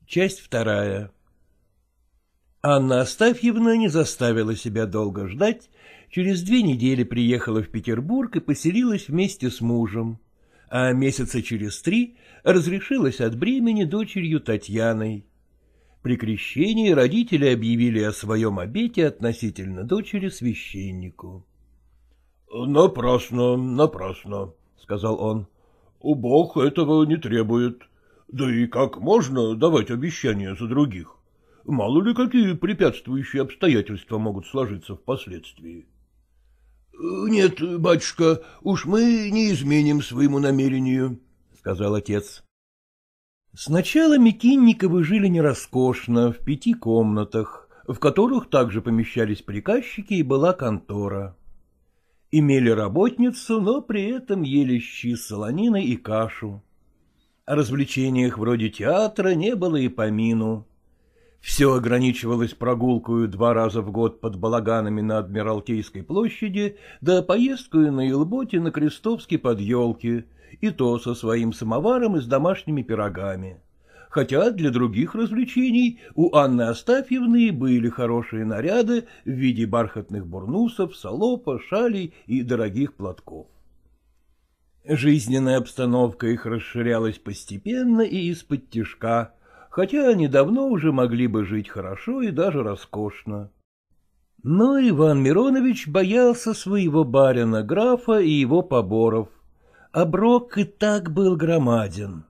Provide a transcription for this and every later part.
Часть вторая. Анна Астафьевна не заставила себя долго ждать, через 2 недели приехала в Петербург и поселилась вместе с мужем, а месяца через 3 разрешилась от бремени дочерью Татьяной. При крещении родители объявили о своем обете относительно дочери священнику. — Напрасно, напрасно, — сказал он. — Бог этого не требует. Да и как можно давать обещания за других? Мало ли какие препятствующие обстоятельства могут сложиться впоследствии. — Нет, батюшка, уж мы не изменим своему намерению, — сказал отец. Сначала Микинниковы жили не роскошно, в 5 комнатах, в которых также помещались приказчики и была контора. Имели работницу, но при этом ели щи с солониной и кашу. О развлечениях вроде театра не было и помину. Все ограничивалось прогулкою 2 раза в год под балаганами на Адмиралтейской площади, да поездкою на Елботе на Крестовске под елки, и то со своим самоваром и с домашними пирогами. Хотя для других развлечений у Анны Астафьевны были хорошие наряды в виде бархатных бурнусов, салопа, шалей и дорогих платков. Жизненная обстановка их расширялась постепенно и исподтишка, хотя они давно уже могли бы жить хорошо и даже роскошно. Но Иван Миронович боялся своего барина графа и его поборов. Оброк и так был громаден.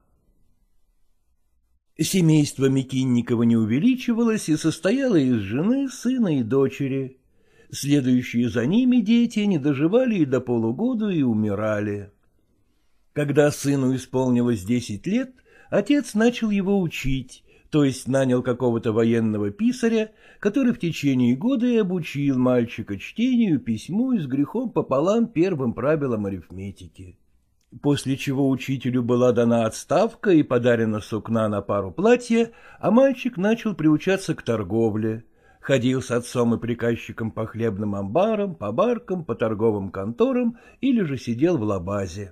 Семейство Микинникова не увеличивалось и состояло из жены, сына и дочери. Следующие за ними дети не доживали и до полугода и умирали. Когда сыну исполнилось 10 лет, отец начал его учить, то есть нанял какого-то военного писаря, который в течение года и обучил мальчика чтению, письму и с грехом пополам первым правилам арифметики. После чего учителю была дана отставка и подарена сукна на пару платья, а мальчик начал приучаться к торговле. Ходил с отцом и приказчиком по хлебным амбарам, по баркам, по торговым конторам или же сидел в лабазе.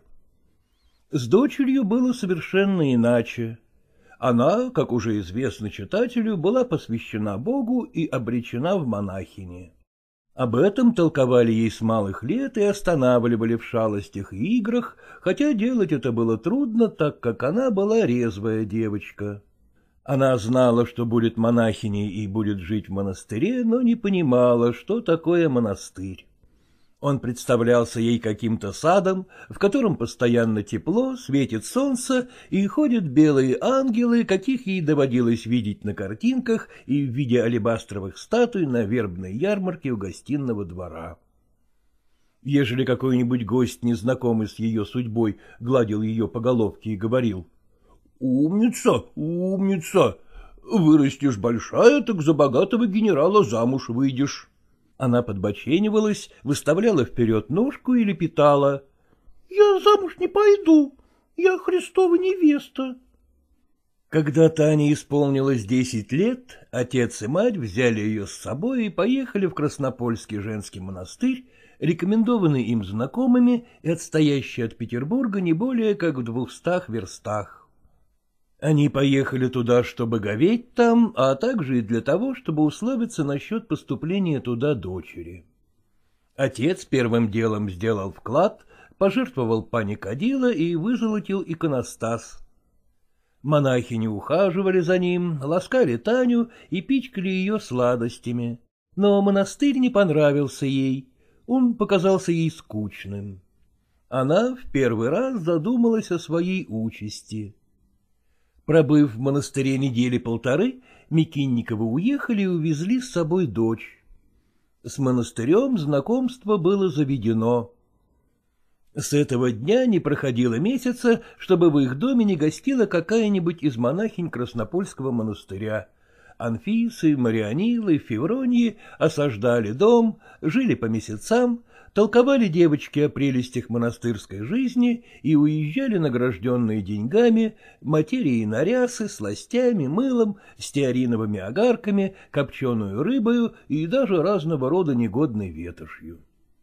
С дочерью было совершенно иначе. Она, как уже известно читателю, была посвящена Богу и обречена в монахини. Об этом толковали ей с малых лет и останавливали в шалостях и играх, хотя делать это было трудно, так как она была резвая девочка. Она знала, что будет монахиней и будет жить в монастыре, но не понимала, что такое монастырь. Он представлялся ей каким-то садом, в котором постоянно тепло, светит солнце и ходят белые ангелы, каких ей доводилось видеть на картинках и в виде алебастровых статуй на вербной ярмарке у гостиного двора. Ежели какой-нибудь гость, незнакомый с ее судьбой, гладил ее по головке и говорил: «Умница, умница, вырастешь большая, так за богатого генерала замуж выйдешь». Она подбоченивалась, выставляла вперед ножку и лепетала: «Я замуж не пойду, я Христова невеста». Когда Тане исполнилось 10 лет, отец и мать взяли ее с собой и поехали в Краснопольский женский монастырь, рекомендованный им знакомыми и отстоящий от Петербурга не более как в 200 верстах. Они поехали туда, чтобы говеть там, а также и для того, чтобы условиться насчет поступления туда дочери. Отец первым делом сделал вклад, пожертвовал пани кадила и вызолотил иконостас. Монахини ухаживали за ним, ласкали Таню и пичкали ее сладостями. Но монастырь не понравился ей, он показался ей скучным. Она в первый раз задумалась о своей участи. Пробыв в монастыре 1-1.5 недели, Микинниковы уехали и увезли с собой дочь. С монастырем знакомство было заведено. С этого дня не проходило месяца, чтобы в их доме не гостила какая-нибудь из монахинь Краснопольского монастыря. Анфисы, Марианилы, Февронии осаждали дом, жили по месяцам, толковали девочки о прелестях монастырской жизни и уезжали награжденные деньгами, материей на рясы, сластями, мылом, стеариновыми огарками, копченую рыбою и даже разного рода негодной ветошью.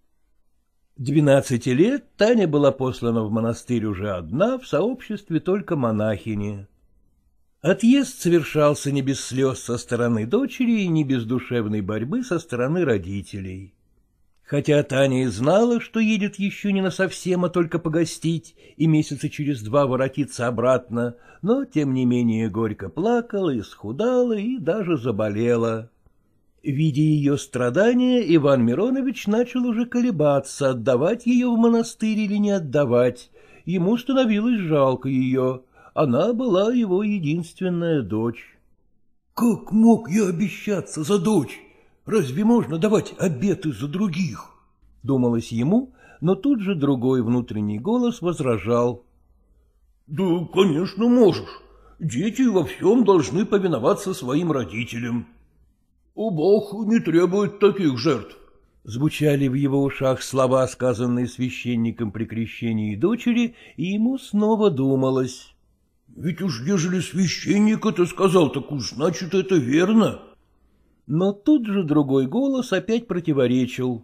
12 лет Таня была послана в монастырь уже одна, в сообществе только монахини. Отъезд совершался не без слез со стороны дочери и не без душевной борьбы со стороны родителей. Хотя Таня и знала, что едет еще не насовсем, а только погостить, и месяца через 2 воротиться обратно, но, тем не менее, горько плакала, исхудала и даже заболела. Видя ее страдания, Иван Миронович начал уже колебаться, отдавать ее в монастырь или не отдавать. Ему становилось жалко ее. Она была его единственная дочь. — Как мог я обещаться за дочь? Разве можно давать обеты за других? — думалось ему, но тут же другой внутренний голос возражал. — Да, конечно, можешь. Дети во всем должны повиноваться своим родителям. — Бог не требует таких жертв. Звучали в его ушах слова, сказанные священником при крещении дочери, и ему снова думалось. — Ведь уж ежели священник это сказал, так уж значит это верно. Но тут же другой голос опять противоречил.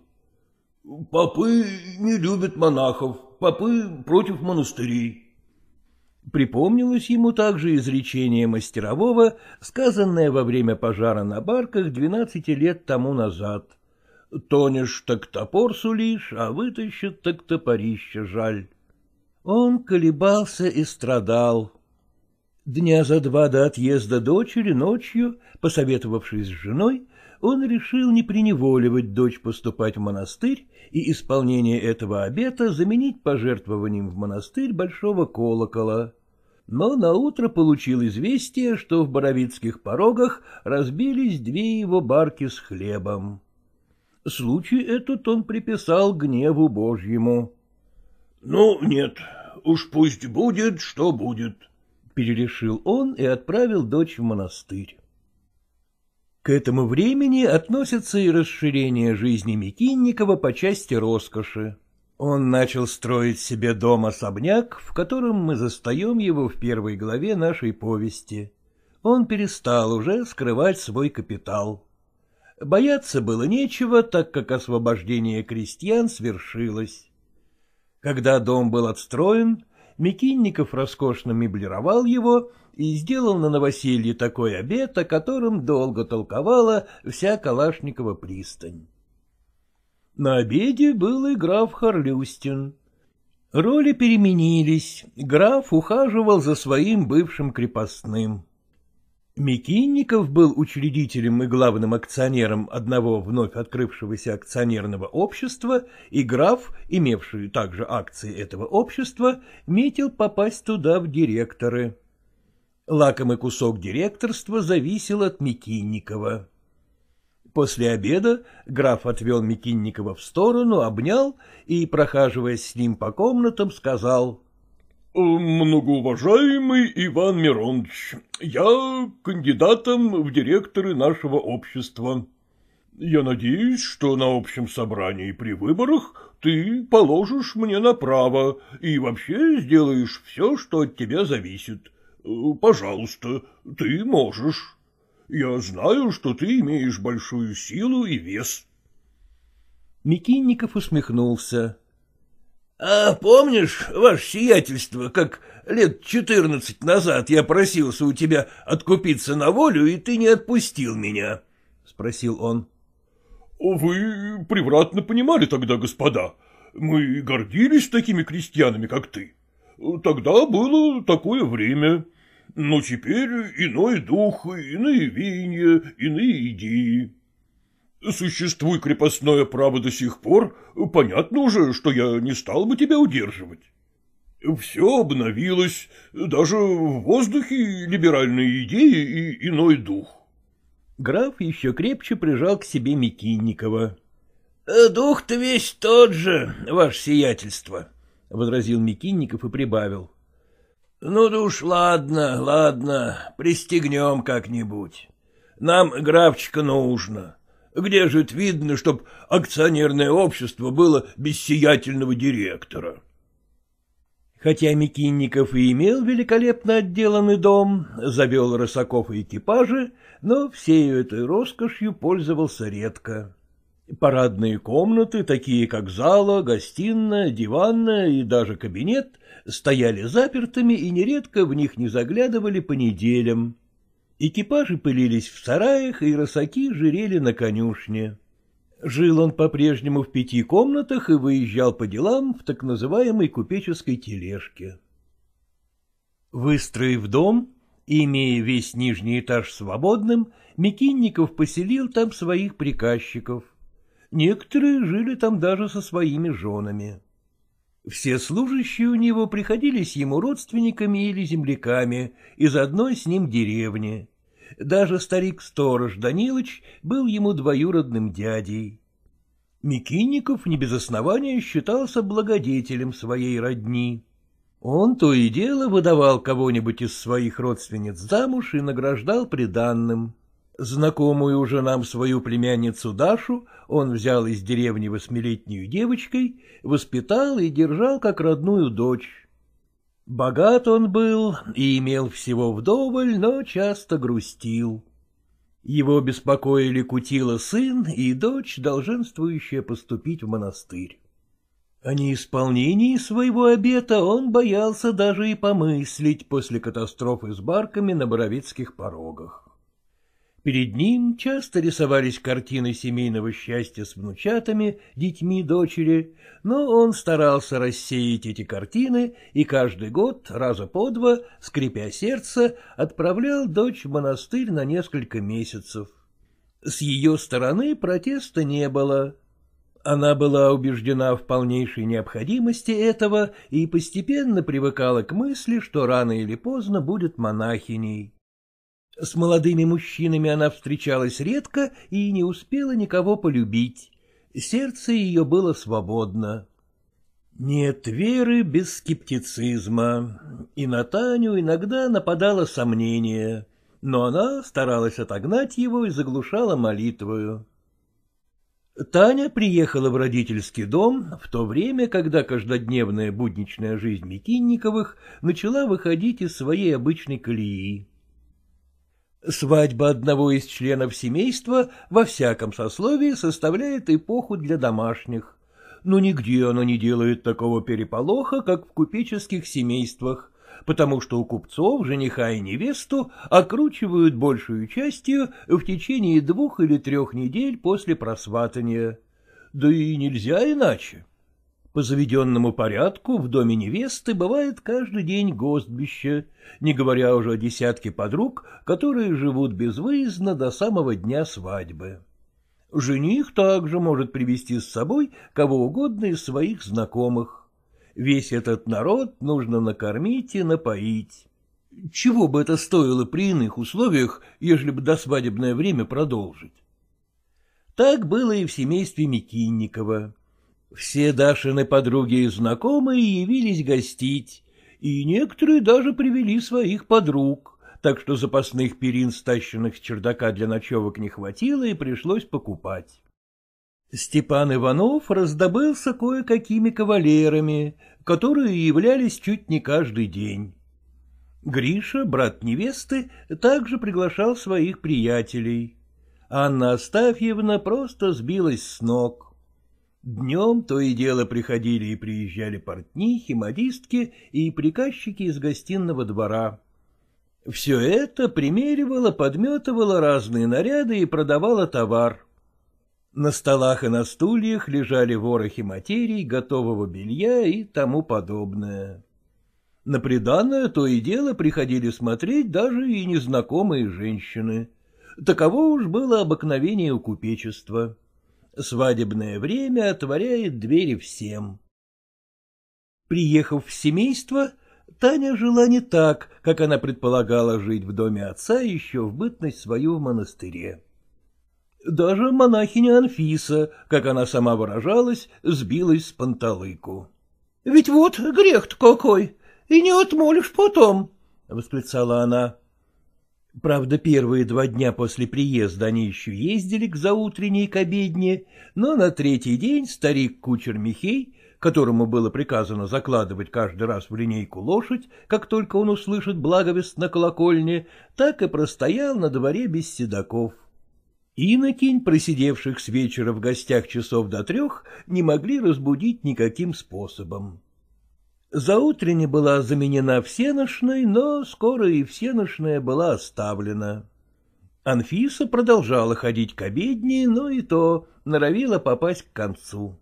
— Попы не любят монахов, попы против монастырей. Припомнилось ему также изречение мастерового, сказанное во время пожара на барках 12 лет тому назад. «Тонешь, так топор сулишь, а вытащит, так топорище жаль». Он колебался и страдал. Дня за 2 до отъезда дочери ночью, посоветовавшись с женой, он решил не преневоливать дочь поступать в монастырь и исполнение этого обета заменить пожертвованием в монастырь большого колокола. Но наутро получил известие, что в Боровицких порогах разбились 2 его барки с хлебом. Случай этот он приписал гневу Божьему. — Ну, нет, уж пусть будет, что будет, — перерешил он и отправил дочь в монастырь. К этому времени относится и расширение жизни Микинникова по части роскоши. Он начал строить себе дом-особняк, в котором мы застаем его в 1 главе нашей повести. Он перестал уже скрывать свой капитал. Бояться было нечего, так как освобождение крестьян свершилось. Когда дом был отстроен, Микинников роскошно меблировал его и сделал на новоселье такой обед, о котором долго толковала вся Калашникова пристань. На обеде был и граф Харлюстин. Роли переменились, граф ухаживал за своим бывшим крепостным. Микинников был учредителем и главным акционером одного вновь открывшегося акционерного общества, и граф, имевший также акции этого общества, метил попасть туда в директоры. Лакомый кусок директорства зависел от Микинникова. После обеда граф отвел Микинникова в сторону, обнял и, прохаживаясь с ним по комнатам, сказал: «Многоуважаемый Иван Миронович, я кандидатом в директоры нашего общества. Я надеюсь, что на общем собрании при выборах ты положишь мне направо и вообще сделаешь все, что от тебя зависит. Пожалуйста, ты можешь. Я знаю, что ты имеешь большую силу и вес». Микинников усмехнулся. — А помнишь, ваше сиятельство, как лет 14 назад я просился у тебя откупиться на волю, и ты не отпустил меня? — спросил он. — Вы превратно понимали тогда, господа. Мы гордились такими крестьянами, как ты. Тогда было такое время. Но теперь иной дух, иные веяния, иные идеи. Существует крепостное право до сих пор, понятно уже, что я не стал бы тебя удерживать. Все обновилось, даже в воздухе либеральные идеи и иной дух. Граф еще крепче прижал к себе Микинникова. — Дух-то весь тот же, ваше сиятельство, — возразил Микинников и прибавил. — Ну да уж ладно, ладно, пристегнем как-нибудь. Нам графчика нужно. Где же это видно, чтоб акционерное общество было без сиятельного директора? Хотя Микинников и имел великолепно отделанный дом, завел рысаков и экипажи, но всею этой роскошью пользовался редко. Парадные комнаты, такие как зала, гостиная, диванная и даже кабинет, стояли запертыми и нередко в них не заглядывали по неделям. Экипажи пылились в сараях, и рысаки жирели на конюшне. Жил он по-прежнему в 5 комнатах и выезжал по делам в так называемой купеческой тележке. Выстроив дом и имея весь нижний этаж свободным, Микинников поселил там своих приказчиков. Некоторые жили там даже со своими женами. Все служащие у него приходились ему родственниками или земляками из одной с ним деревни. Даже старик-сторож Данилыч был ему двоюродным дядей. Микинников не без основания считался благодетелем своей родни. Он то и дело выдавал кого-нибудь из своих родственниц замуж и награждал приданным. Знакомую уже нам свою племянницу Дашу он взял из деревни 8-летнюю девочкой, воспитал и держал как родную дочь. Богат он был и имел всего вдоволь, но часто грустил. Его беспокоили кутила сын и дочь, долженствующая поступить в монастырь. О неисполнении своего обета он боялся даже и помыслить после катастрофы с барками на Боровицких порогах. Перед ним часто рисовались картины семейного счастья с внучатами, детьми дочери, но он старался рассеять эти картины и каждый год, раза по два, скрипя сердце, отправлял дочь в монастырь на несколько месяцев. С ее стороны протеста не было. Она была убеждена в полнейшей необходимости этого и постепенно привыкала к мысли, что рано или поздно будет монахиней. С молодыми мужчинами она встречалась редко и не успела никого полюбить. Сердце ее было свободно. Нет веры без скептицизма, и на Таню иногда нападало сомнение, но она старалась отогнать его и заглушала молитвою. Таня приехала в родительский дом в то время, когда каждодневная будничная жизнь Микинниковых начала выходить из своей обычной колеи. Свадьба одного из членов семейства во всяком сословии составляет эпоху для домашних, но нигде она не делает такого переполоха, как в купеческих семействах, потому что у купцов жениха и невесту окручивают большую частью в течение 2 или 3 недель после просватания. Да и нельзя иначе. По заведенному порядку в доме невесты бывает каждый день гостбище, не говоря уже о десятке подруг, которые живут безвыездно до самого дня свадьбы. Жених также может привести с собой кого угодно из своих знакомых. Весь этот народ нужно накормить и напоить. Чего бы это стоило при иных условиях, ежели бы досвадебное время продолжить? Так было и в семействе Микинникова. Все Дашины подруги и знакомые явились гостить, и некоторые даже привели своих подруг, так что запасных перин, стащенных с чердака для ночевок, не хватило и пришлось покупать. Степан Иванов раздобылся кое-какими кавалерами, которые являлись чуть не каждый день. Гриша, брат невесты, также приглашал своих приятелей. Анна Астафьевна просто сбилась с ног. Днем то и дело приходили и приезжали портнихи, модистки и приказчики из гостиного двора. Все это примеривало, подметывало разные наряды и продавало товар. На столах и на стульях лежали ворохи материй, готового белья и тому подобное. На приданое то и дело приходили смотреть даже и незнакомые женщины. Таково уж было обыкновение у купечества. Свадебное время отворяет двери всем. Приехав в семейство, Таня жила не так, как она предполагала жить в доме отца еще в бытность свою в монастыре. Даже монахиня Анфиса, как она сама выражалась, сбилась с панталыку. — Ведь вот грех-то какой, и не отмолишь потом, — восклицала она. Правда, первые 2 дня после приезда они еще ездили к заутренней и к обедне, но на 3-й день старик-кучер Михей, которому было приказано закладывать каждый раз в линейку лошадь, как только он услышит благовест на колокольне, так и простоял на дворе без седаков. Инокинь, просидевших с вечера в гостях часов до 3, не могли разбудить никаким способом. Заутренне была заменена всенощной, но скоро и всенощная была оставлена. Анфиса продолжала ходить к обедне, но и то норовила попасть к концу.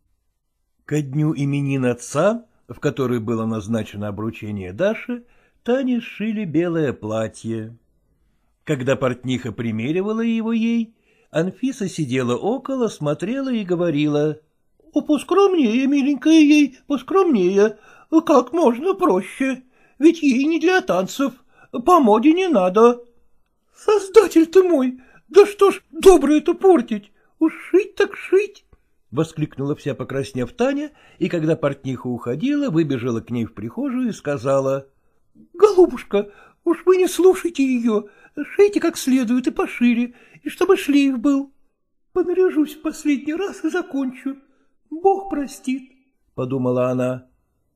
Ко дню именин отца, в который было назначено обручение Даши, Тане сшили белое платье. Когда портниха примеривала его ей, Анфиса сидела около, смотрела и говорила: — Поскромнее, миленькая, ей поскромнее, как можно проще, ведь ей не для танцев, по моде не надо. — Создатель ты мой, да что ж доброе-то портить, уж шить так шить! — воскликнула вся покраснев Таня, и когда портниха уходила, выбежала к ней в прихожую и сказала: — Голубушка, уж вы не слушайте ее, шейте как следует и пошире, и чтобы шлейф был. Понаряжусь в последний раз и закончу. Бог простит, — подумала она.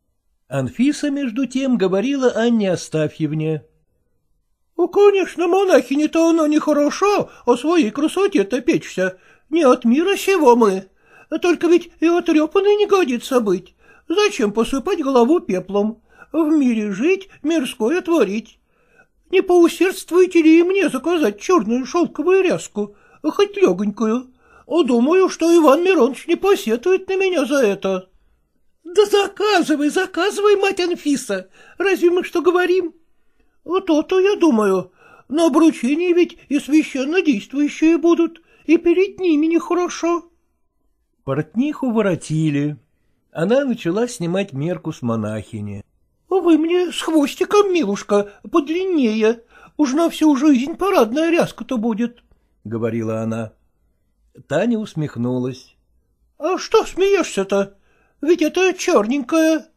Анфиса, между тем, говорила Анне Астафьевне: — Конечно, монахине-то оно нехорошо, о своей красоте-то печься. Не от мира сего мы. Только ведь и отрепанной не годится быть. Зачем посыпать голову пеплом? В мире жить, мирское творить. Не поусердствуете ли и мне заказать черную шелковую ряску, хоть легонькую? Думаю, что Иван Миронович не посетует на меня за это. — Да заказывай, заказывай, мать Анфиса, разве мы что говорим? — То-то я думаю, на обручении ведь и священно действующие будут, и перед ними нехорошо. Портниху воротили. Она начала снимать мерку с монахини. — Вы мне с хвостиком, милушка, подлиннее, уж на всю жизнь парадная ряска-то будет, — говорила она. Таня усмехнулась. — А что смеешься-то? Ведь это черненькая.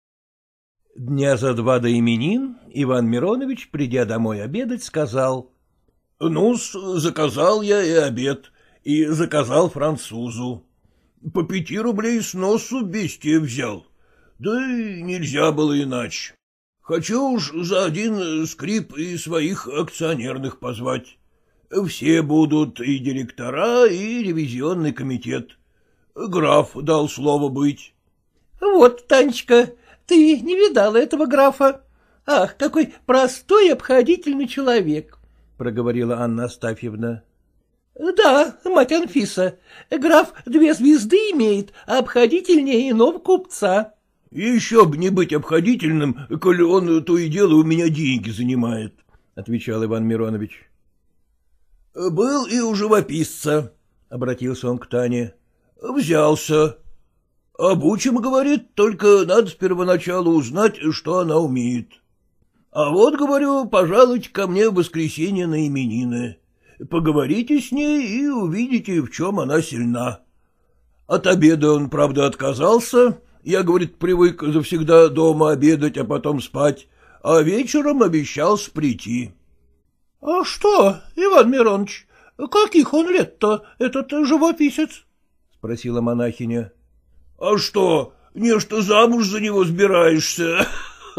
Дня за 2 до именин Иван Миронович, придя домой обедать, сказал: — Ну-с, заказал я и обед, и заказал французу. По 5 рублей с носу бестия взял, да и нельзя было иначе. Хочу уж за один скрип и своих акционерных позвать. Все будут, и директора, и ревизионный комитет. Граф дал слово быть. — Вот, Танечка, ты не видала этого графа. Ах, какой простой и обходительный человек, — проговорила Анна Астафьевна. — Да, мать Анфиса, граф 2 звезды имеет, а обходительнее иного купца. — Еще б не быть обходительным, коли он то и дело у меня деньги занимает, — отвечал Иван Миронович. — Был и у живописца, — обратился он к Тане. — Взялся. Обучим, говорит, только надо с первоначала узнать, что она умеет. А вот, говорю, пожалуйте ко мне в воскресенье на именины. Поговорите с ней и увидите, в чем она сильна. От обеда он, правда, отказался. Я, говорит, привык завсегда дома обедать, а потом спать, а вечером обещался прийти. — А что, Иван Миронович, каких он лет-то, этот живописец? — спросила монахиня. — А что, нечто замуж за него сбираешься? —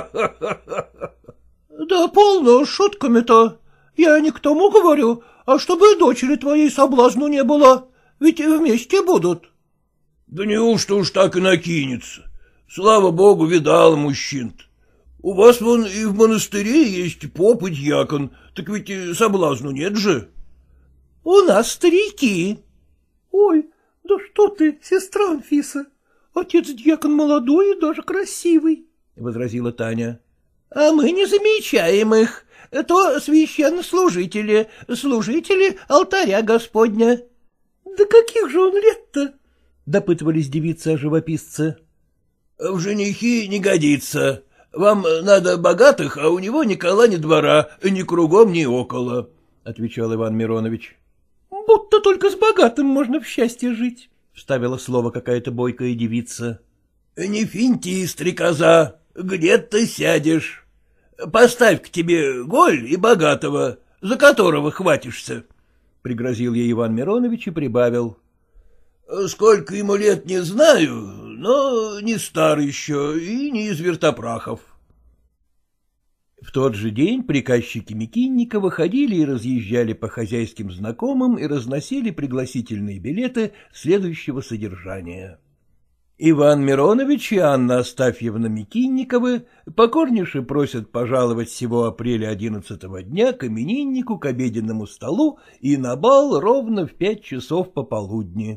Да полно шутками-то. Я не к тому говорю, а чтобы дочери твоей соблазну не было, ведь вместе будут. — Да неужто уж так и накинется? Слава богу, видал мужчин-то. У вас вон и в монастыре есть поп и дьякон, так ведь соблазну нет же. — У нас старики. — Ой, да что ты, сестра Анфиса, отец-дьякон молодой и даже красивый, — возразила Таня. — А мы не замечаем их. То священнослужители, служители алтаря Господня. — Да каких же он лет-то? — допытывались девицы о живописце. — В женихи не годится. Вам надо богатых, а у него ни кола, ни двора, ни кругом, ни около, — отвечал Иван Миронович. — Будто только с богатым можно в счастье жить, — вставила слово какая-то бойкая девица. — Не финти, стрекоза, где ты сядешь? Поставь к тебе голь и богатого, за которого хватишься, — пригрозил ей Иван Миронович и прибавил. — Сколько ему лет, не знаю, но не стар еще и не из вертопрахов. В тот же день приказчики Микинникова ходили и разъезжали по хозяйским знакомым и разносили пригласительные билеты следующего содержания. Иван Миронович и Анна Астафьевна Микинниковы покорнейше просят пожаловать сего апреля 11-го дня к имениннику к обеденному столу и на бал ровно в 5 часов пополудни.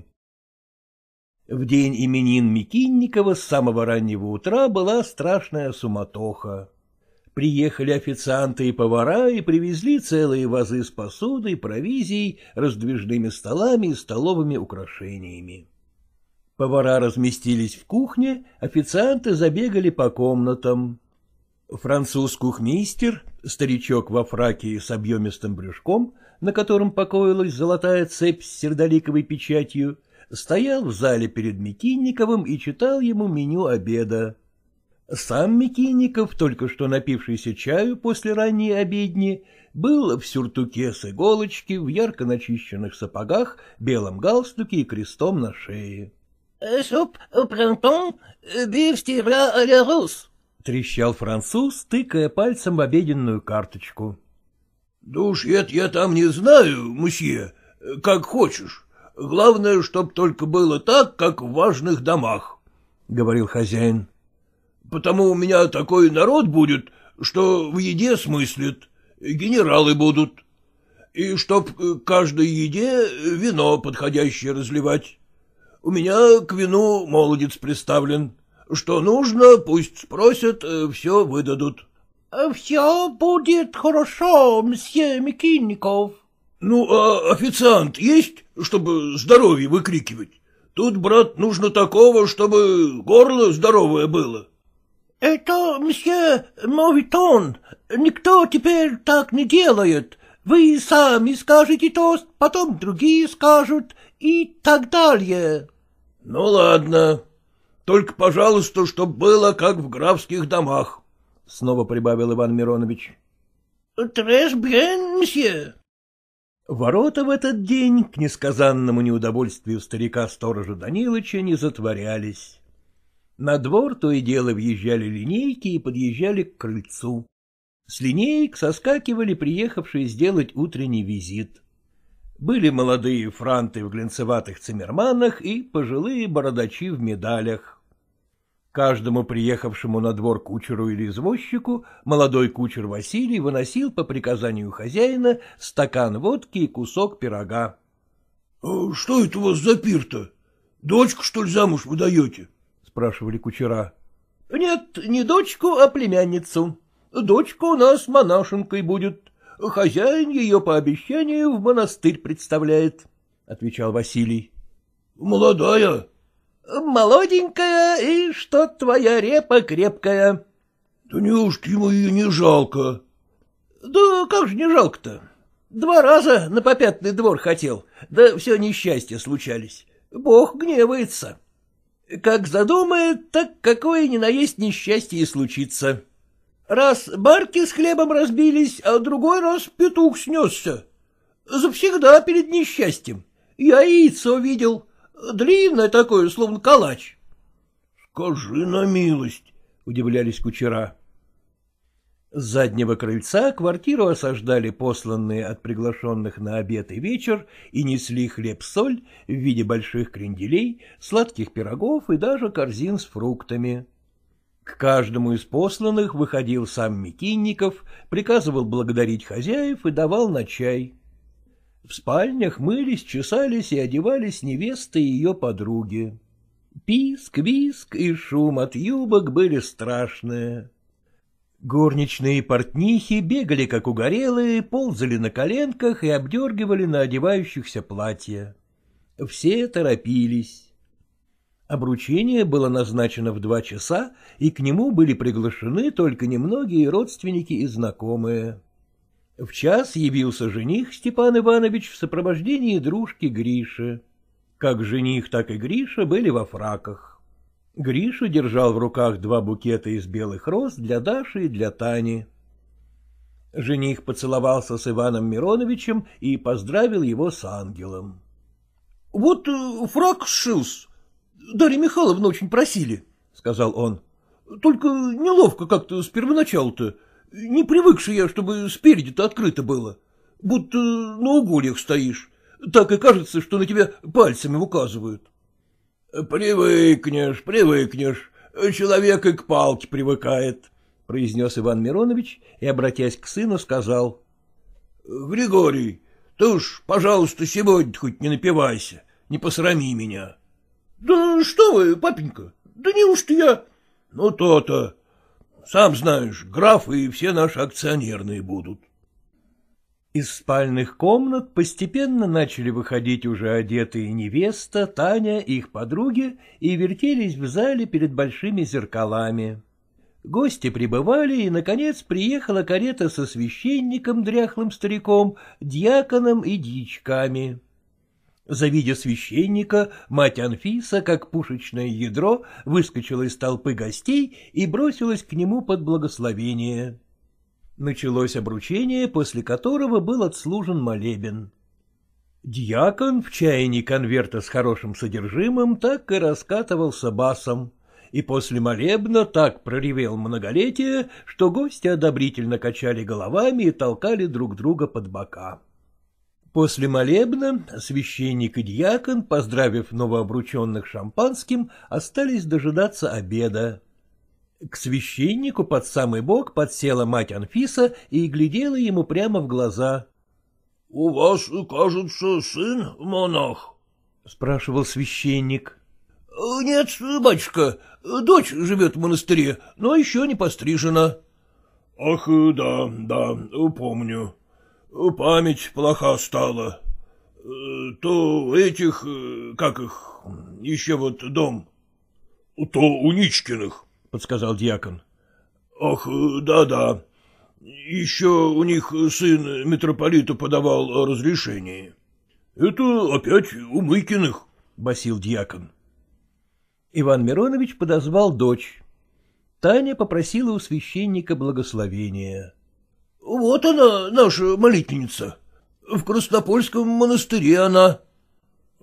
В день именин Микинникова с самого раннего утра была страшная суматоха. Приехали официанты и повара и привезли целые вазы с посудой, провизией, раздвижными столами и столовыми украшениями. Повара разместились в кухне, официанты забегали по комнатам. Француз-кухмейстер, старичок во фраке с объемистым брюшком, на котором покоилась золотая цепь с сердоликовой печатью, стоял в зале перед Микинниковым и читал ему меню обеда. Сам Микинников, только что напившийся чаю после ранней обедни, был в сюртуке с иголочки, в ярко начищенных сапогах, белом галстуке и крестом на шее. — Суп принтон, биф стебра а-ля рус, — трещал француз, тыкая пальцем в обеденную карточку. — Да уж это я там не знаю, мусье, как хочешь. Главное, чтоб только было так, как в важных домах, — говорил хозяин. — Потому у меня такой народ будет, что в еде смыслит, генералы будут. И чтоб к каждой еде вино подходящее разливать. У меня к вину молодец приставлен. Что нужно, пусть спросят, все выдадут. — Все будет хорошо, мсье Микинников. — Ну, а официант есть, чтобы здоровье выкрикивать? Тут, брат, нужно такого, чтобы горло здоровое было. — Это, мсье Мовитон, никто теперь так не делает. Вы сами скажете тост, потом другие скажут и так далее. — Ну, ладно. Только, пожалуйста, чтоб было, как в графских домах, — снова прибавил Иван Миронович. — Треш бьен, мсье. Ворота в этот день, к несказанному неудовольствию старика-сторожа Данилыча, не затворялись. На двор то и дело въезжали линейки и подъезжали к крыльцу. С линеек соскакивали приехавшие сделать утренний визит. Были молодые франты в глянцеватых циммерманах и пожилые бородачи в медалях. Каждому приехавшему на двор кучеру или извозчику молодой кучер Василий выносил по приказанию хозяина стакан водки и кусок пирога. — Что это у вас за пир-то? Дочку, что ли, замуж вы даете? — спрашивали кучера. — Нет, не дочку, а племянницу. Дочка у нас монашенкой будет. Хозяин ее по обещанию в монастырь представляет, — отвечал Василий. — Молодая? — Молоденькая, и что твоя репа крепкая. — Да неужто ему ее не жалко? — Да как же не жалко-то? 2 раза на попятный двор хотел, да все несчастья случались. Бог гневается. Как задумает, так какое ни на есть несчастье и случится. Раз барки с хлебом разбились, а другой раз петух снесся. Завсегда перед несчастьем. Я яйцо видел. Длинное такое, словно калач. — Скажи на милость, — удивлялись кучера. С заднего крыльца квартиру осаждали посланные от приглашенных на обед и вечер и несли хлеб-соль в виде больших кренделей, сладких пирогов и даже корзин с фруктами. К каждому из посланных выходил сам Микинников, приказывал благодарить хозяев и давал на чай. В спальнях мылись, чесались и одевались невесты и ее подруги. Писк, виск и шум от юбок были страшные. Горничные портнихи бегали, как угорелые, ползали на коленках и обдергивали на одевающихся платья. Все торопились. Обручение было назначено в 2 часа, и к нему были приглашены только немногие родственники и знакомые. В час явился жених Степан Иванович в сопровождении дружки Гриши. Как жених, так и Гриша были во фраках. Гриша держал в руках 2 букета из белых роз для Даши и для Тани. Жених поцеловался с Иваном Мироновичем и поздравил его с ангелом. — Вот фрак сшился. Дарья Михайловна очень просили, — сказал он. — Только неловко как-то с первоначалу-то. Не привыкший я, чтобы спереди-то открыто было. Будто на угольях стоишь. Так и кажется, что на тебя пальцами указывают. — Привыкнешь, привыкнешь. Человек и к палке привыкает, — произнес Иван Миронович и, обратясь к сыну, сказал. — Григорий, ты уж, пожалуйста, сегодня хоть не напивайся, не посрами меня. — Да что вы, папенька, да неужто я... — Ну, то-то. Сам знаешь, граф и все наши акционерные будут. Из спальных комнат постепенно начали выходить уже одетые невеста, Таня и их подруги и вертелись в зале перед большими зеркалами. Гости прибывали, и, наконец, приехала карета со священником, дряхлым стариком, дьяконом и дьячками. Завидя священника, мать Анфиса, как пушечное ядро, выскочила из толпы гостей и бросилась к нему под благословение. Началось обручение, после которого был отслужен молебен. Дьякон в чаянии конверта с хорошим содержимым так и раскатывался басом, и после молебна так проревел многолетие, что гости одобрительно качали головами и толкали друг друга под бока. После молебна священник и дьякон, поздравив новообрученных шампанским, остались дожидаться обеда. К священнику под самый бок подсела мать Анфиса и глядела ему прямо в глаза. — У вас, кажется, сын монах? — спрашивал священник. — Нет, батюшка, дочь живет в монастыре, но еще не пострижена. — Ах, да, помню. Память плоха стала. То этих, как их, еще вот дом. — То у Ничкиных. — подсказал дьякон. — Ах, да. Еще у них сын митрополиту подавал разрешение. — Это опять у Мыкиных, — басил дьякон. Иван Миронович подозвал дочь. Таня попросила у священника благословения. — Вот она, наша молитвенница. В Краснопольском монастыре она. —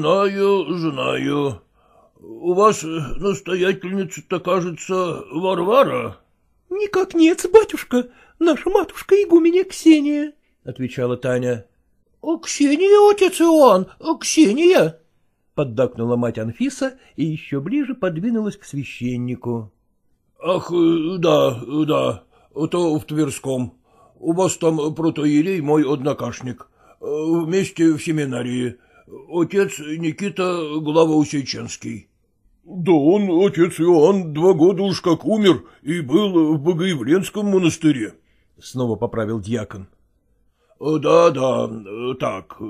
Знаю. У вас настоятельница-то, кажется, Варвара? — Никак нет, батюшка, наша матушка игуменя Ксения, — отвечала Таня. — Ксения, отец Иоанн, Ксения! — поддакнула мать Анфиса и еще ближе подвинулась к священнику. — Ах, да, то в Тверском. У вас там протоиерей мой однокашник. Вместе в семинарии. Отец Никита Главоусеченский. — Да он, отец Иоанн, 2 года уж как умер и был в Богоявленском монастыре, — снова поправил дьякон. — Да, так.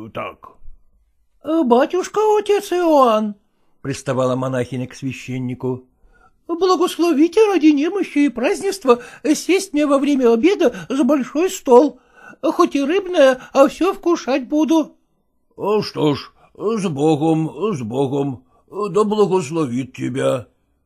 — Батюшка, отец Иоанн, — приставала монахиня к священнику, — благословите ради немощи и празднества сесть мне во время обеда за большой стол. Хоть и рыбное, а все вкушать буду. — Что ж, с Богом, да благословит тебя.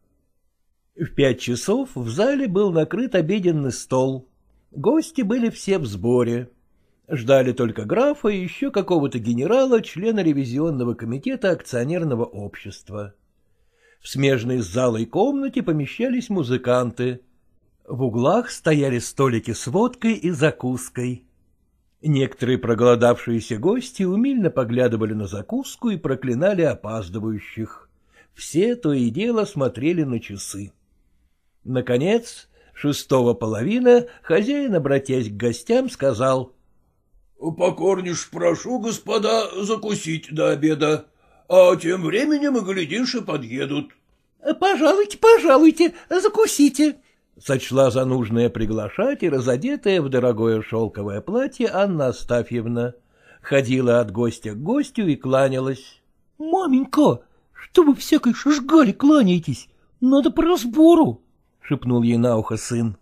В 5 часов в зале был накрыт обеденный стол. Гости были все в сборе. Ждали только графа и еще какого-то генерала, члена ревизионного комитета акционерного общества. В смежной с залой комнате помещались музыканты. В углах стояли столики с водкой и закуской. Некоторые проголодавшиеся гости умильно поглядывали на закуску и проклинали опаздывающих. Все то и дело смотрели на часы. Наконец, 6:00 половина, хозяин, обратясь к гостям, сказал: — Покорнейше прошу, господа, закусить до обеда, а тем временем, глядишь, и подъедут. — Пожалуйте, закусите, — сочла за нужное приглашать и разодетая в дорогое шелковое платье Анна Астафьевна. Ходила от гостя к гостю и кланялась. — Маменька, что вы всякой шашгаре кланяетесь? Надо по разбору, — шепнул ей на ухо сын.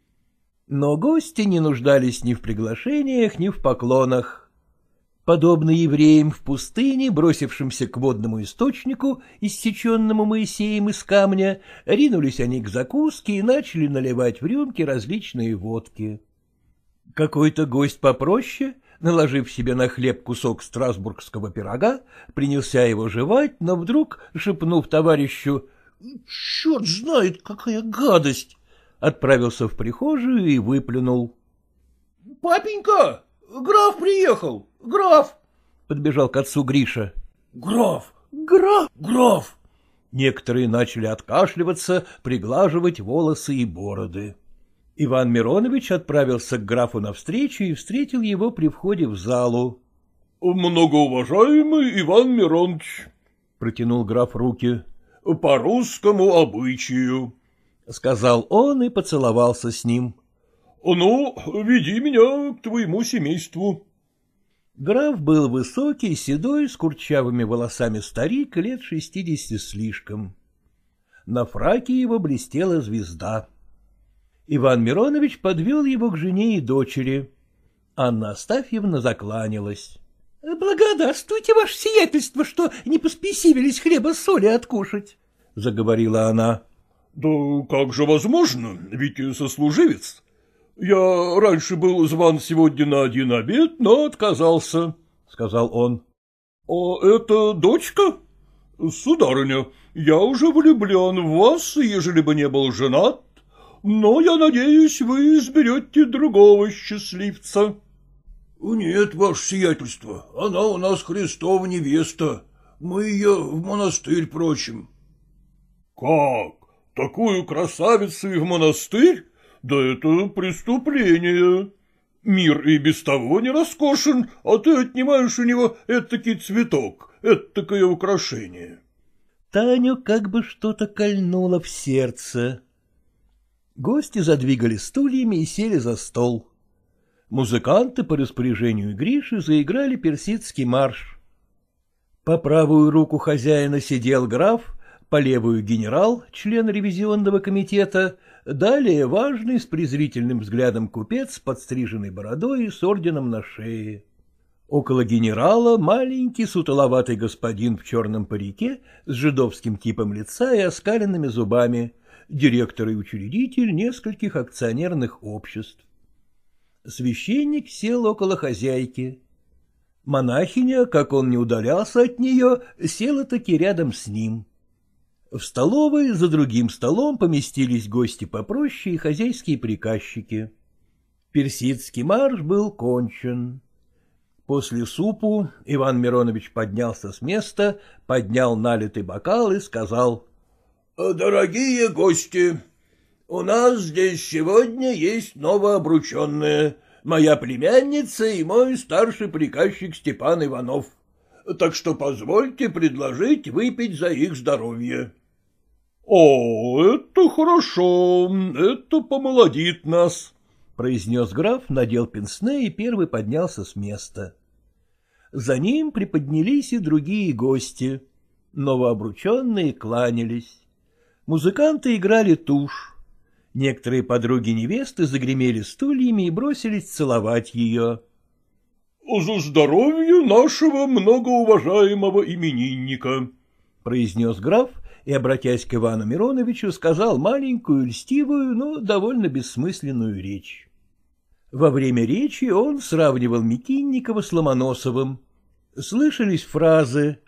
Но гости не нуждались ни в приглашениях, ни в поклонах. Подобно евреям в пустыне, бросившимся к водному источнику, иссеченному Моисеем из камня, ринулись они к закуске и начали наливать в рюмки различные водки. Какой-то гость попроще, наложив себе на хлеб кусок страсбургского пирога, принялся его жевать, но вдруг, шепнув товарищу: — Черт знает, какая гадость! отправился в прихожую и выплюнул. — Папенька, граф приехал, граф! — подбежал к отцу Гриша. — Граф! Граф! Граф! Некоторые начали откашливаться, приглаживать волосы и бороды. Иван Миронович отправился к графу навстречу и встретил его при входе в залу. — Многоуважаемый Иван Миронович, — протянул граф руки, — по русскому обычаю, — сказал он и поцеловался с ним. — Ну, веди меня к твоему семейству. Граф был высокий, седой, с курчавыми волосами старик, лет 60 слишком. На фраке его блестела звезда. Иван Миронович подвел его к жене и дочери. Анна Астафьевна закланялась. — Благодарствуйте, ваше сиятельство, что не поспесивились хлеба-соли откушать, — заговорила она. — Да как же возможно, ведь сослуживец. Я раньше был зван сегодня на один обед, но отказался, — сказал он. — А это дочка? Сударыня, я уже влюблен в вас, ежели бы не был женат, но я надеюсь, вы изберете другого счастливца. — Нет, ваше сиятельство, она у нас Христова невеста, мы ее в монастырь прочим. — Как? Такую красавицу и в монастырь? Да это преступление. Мир и без того не роскошен, а ты отнимаешь у него этакий цветок, этакое украшение. Таню как бы что-то кольнуло в сердце. Гости задвигали стульями и сели за стол. Музыканты по распоряжению Гриши заиграли персидский марш. По правую руку хозяина сидел граф, по левую генерал, член ревизионного комитета, далее важный с презрительным взглядом купец с подстриженной бородой и с орденом на шее. Около генерала маленький сутуловатый господин в черном парике с жидовским типом лица и оскаленными зубами, директор и учредитель нескольких акционерных обществ. Священник сел около хозяйки. Монахиня, как он не удалялся от нее, села-таки рядом с ним. В столовой за другим столом поместились гости попроще и хозяйские приказчики. Персидский марш был кончен. После супу Иван Миронович поднялся с места, поднял налитый бокал и сказал: — Дорогие гости, у нас здесь сегодня есть новообрученные, моя племянница и мой старший приказчик Степан Иванов. Так что позвольте предложить выпить за их здоровье. — О, это хорошо, это помолодит нас, — произнес граф, надел пенсне и первый поднялся с места. За ним приподнялись и другие гости. Новообрученные кланялись. Музыканты играли тушь. Некоторые подруги невесты загремели стульями и бросились целовать ее. — За здоровье нашего многоуважаемого именинника, — произнес граф и, обратясь к Ивану Мироновичу, сказал маленькую, льстивую, но довольно бессмысленную речь. Во время речи он сравнивал Микинникова с Ломоносовым. Слышались фразы: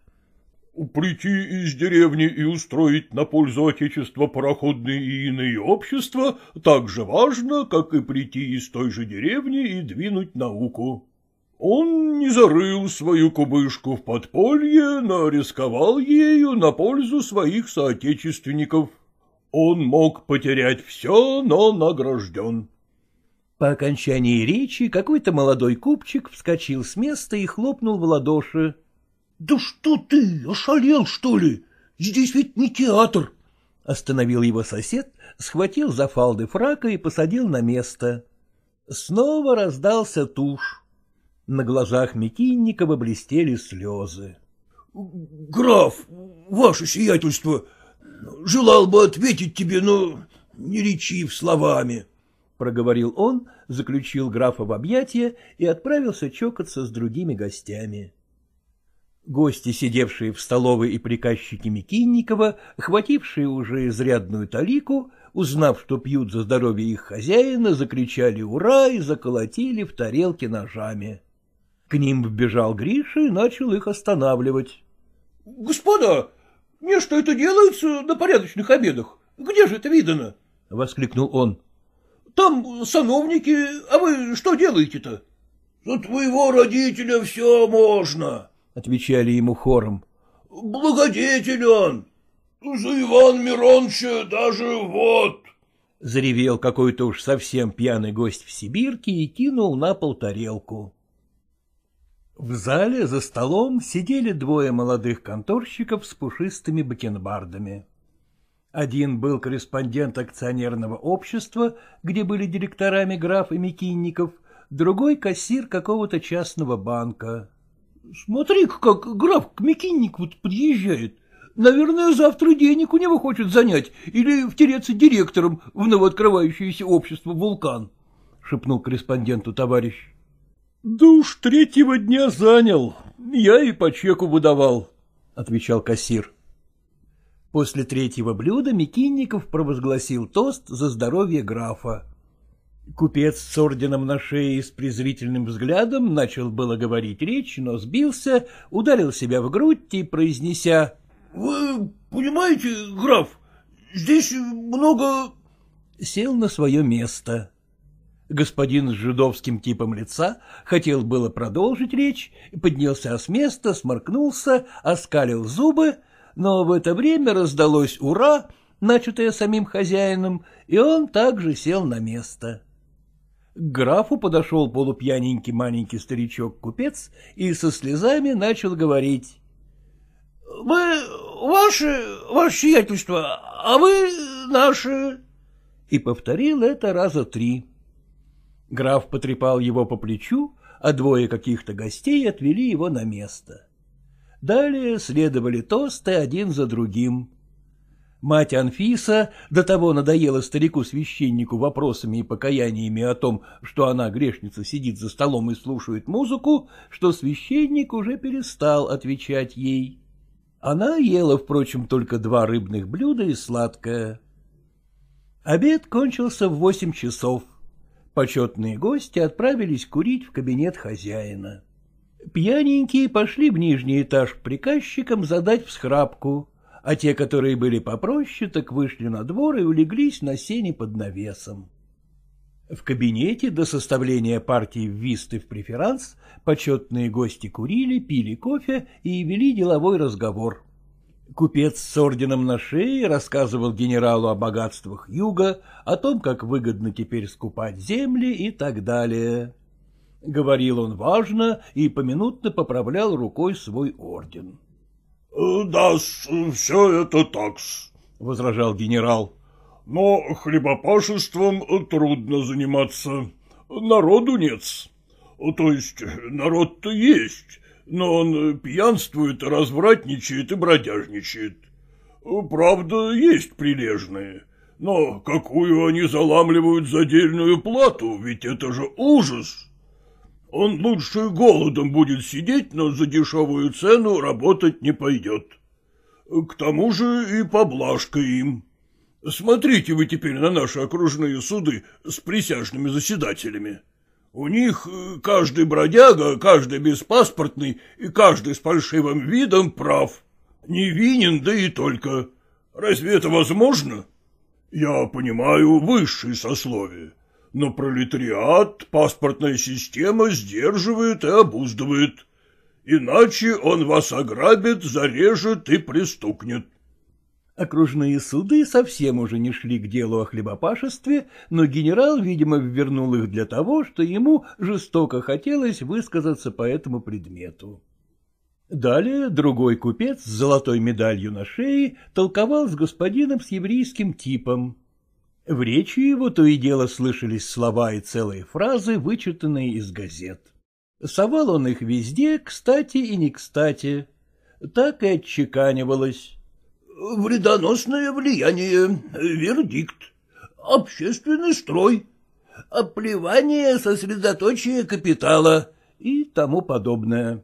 «Прийти из деревни и устроить на пользу Отечества пароходные и иные общества так же важно, как и прийти из той же деревни и двинуть науку. Он не зарыл свою кубышку в подполье, но рисковал ею на пользу своих соотечественников. Он мог потерять все, но награжден». По окончании речи какой-то молодой купчик вскочил с места и хлопнул в ладоши. — Да что ты, ошалел, что ли? Здесь ведь не театр! — остановил его сосед, схватил за фалды фрака и посадил на место. Снова раздался тушь. На глазах Микинникова блестели слезы. — Граф, ваше сиятельство, желал бы ответить тебе, но не речив словами, — проговорил он, заключил графа в объятия и отправился чокаться с другими гостями. Гости, сидевшие в столовой, и приказчики Микинникова, хватившие уже изрядную талику, узнав, что пьют за здоровье их хозяина, закричали «Ура!» и заколотили в тарелки ножами. К ним вбежал Гриша и начал их останавливать. — Господа, не что это делается на порядочных обедах? Где же это видано? — воскликнул он. — Там сановники, а вы что делаете-то? — За твоего родителя все можно, — отвечали ему хором. — Благодетель он, за Ивана Мироновича даже вот. Заревел какой-то уж совсем пьяный гость в сибирке и кинул на пол тарелку. В зале за столом сидели двое молодых конторщиков с пушистыми бакенбардами. Один был корреспондент акционерного общества, где были директорами граф и Микинников, другой — кассир какого-то частного банка. — Смотри-ка, как граф к Микинникову подъезжает. Наверное, завтра денег у него хочет занять или втереться директором в новооткрывающееся общество «Вулкан», — шепнул корреспонденту товарищ. — Да уж 3-го дня занял, я и по чеку выдавал, — отвечал кассир. После 3-го блюда Микинников провозгласил тост за здоровье графа. Купец с орденом на шее и с презрительным взглядом начал было говорить речь, но сбился, ударил себя в грудь и, произнеся: — Вы понимаете, граф, здесь много... сел на свое место. Господин с жидовским типом лица хотел было продолжить речь, поднялся с места, сморкнулся, оскалил зубы, но в это время раздалось «Ура!», начатое самим хозяином, и он также сел на место. К графу подошел полупьяненький маленький старичок-купец и со слезами начал говорить: — Мы ваше сиятельство, а вы наши. И повторил это раза 3. Граф потрепал его по плечу, а двое каких-то гостей отвели его на место. Далее следовали тосты один за другим. Мать Анфиса до того надоела старику-священнику вопросами и покаяниями о том, что она, грешница, сидит за столом и слушает музыку, что священник уже перестал отвечать ей. Она ела, впрочем, только 2 рыбных блюда и сладкое. Обед кончился в 8 часов. Почетные гости отправились курить в кабинет хозяина. Пьяненькие пошли в нижний этаж к приказчикам задать всхрапку, а те, которые были попроще, так вышли на двор и улеглись на сене под навесом. В кабинете до составления партии в вист и в преферанс почетные гости курили, пили кофе и вели деловой разговор. Купец с орденом на шее рассказывал генералу о богатствах юга, о том, как выгодно теперь скупать земли и так далее. Говорил он важно и поминутно поправлял рукой свой орден. — Да-с, все это так-с, — возражал генерал. — Но хлебопашеством трудно заниматься, народу нет-с. То есть народ-то есть, но он пьянствует, развратничает и бродяжничает. Правда, есть прилежные, но какую они заламливают за дельную плату, ведь это же ужас. Он лучше голодом будет сидеть, но за дешевую цену работать не пойдет. К тому же и поблажка им. Смотрите вы теперь на наши окружные суды с присяжными заседателями. У них каждый бродяга, каждый беспаспортный и каждый с фальшивым видом прав. Невинен, да и только. Разве это возможно? Я понимаю высшие сословия, но пролетариат паспортная система сдерживает и обуздывает. Иначе он вас ограбит, зарежет и пристукнет. Окружные суды совсем уже не шли к делу о хлебопашестве, но генерал, видимо, вернул их для того, что ему жестоко хотелось высказаться по этому предмету. Далее другой купец с золотой медалью на шее толковал с господином с еврейским типом. В речи его то и дело слышались слова и целые фразы, вычитанные из газет. Совал он их везде, кстати и не кстати. Так и отчеканивалось: вредоносное влияние, вердикт, общественный строй, оплевание сосредоточия капитала и тому подобное.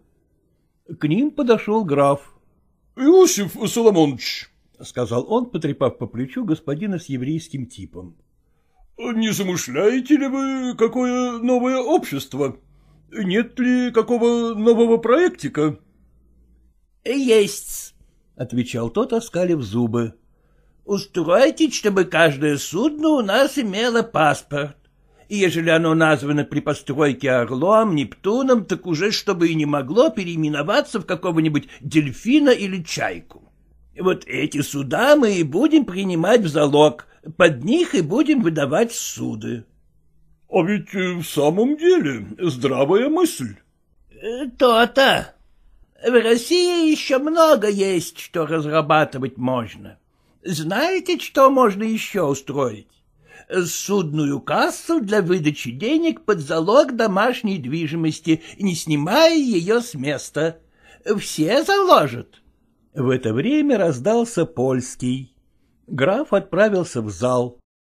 К ним подошел граф. — Иосиф Соломонович, — сказал он, потрепав по плечу господина с еврейским типом, — не замышляете ли вы какое новое общество? Нет ли какого нового проектика? — Есть, — отвечал тот, оскалив зубы. Устроите, чтобы каждое судно у нас имело паспорт. И ежели оно названо при постройке Орлом, Нептуном, так уже чтобы и не могло переименоваться в какого-нибудь дельфина или чайку. Вот эти суда мы и будем принимать в залог, под них и будем выдавать суды. — А ведь в самом деле здравая мысль. — То-то. В России еще много есть, что разрабатывать можно. Знаете, что можно еще устроить? Судную кассу для выдачи денег под залог домашней недвижимости, не снимая ее с места. Все заложат. В это время раздался польский. Граф отправился в зал.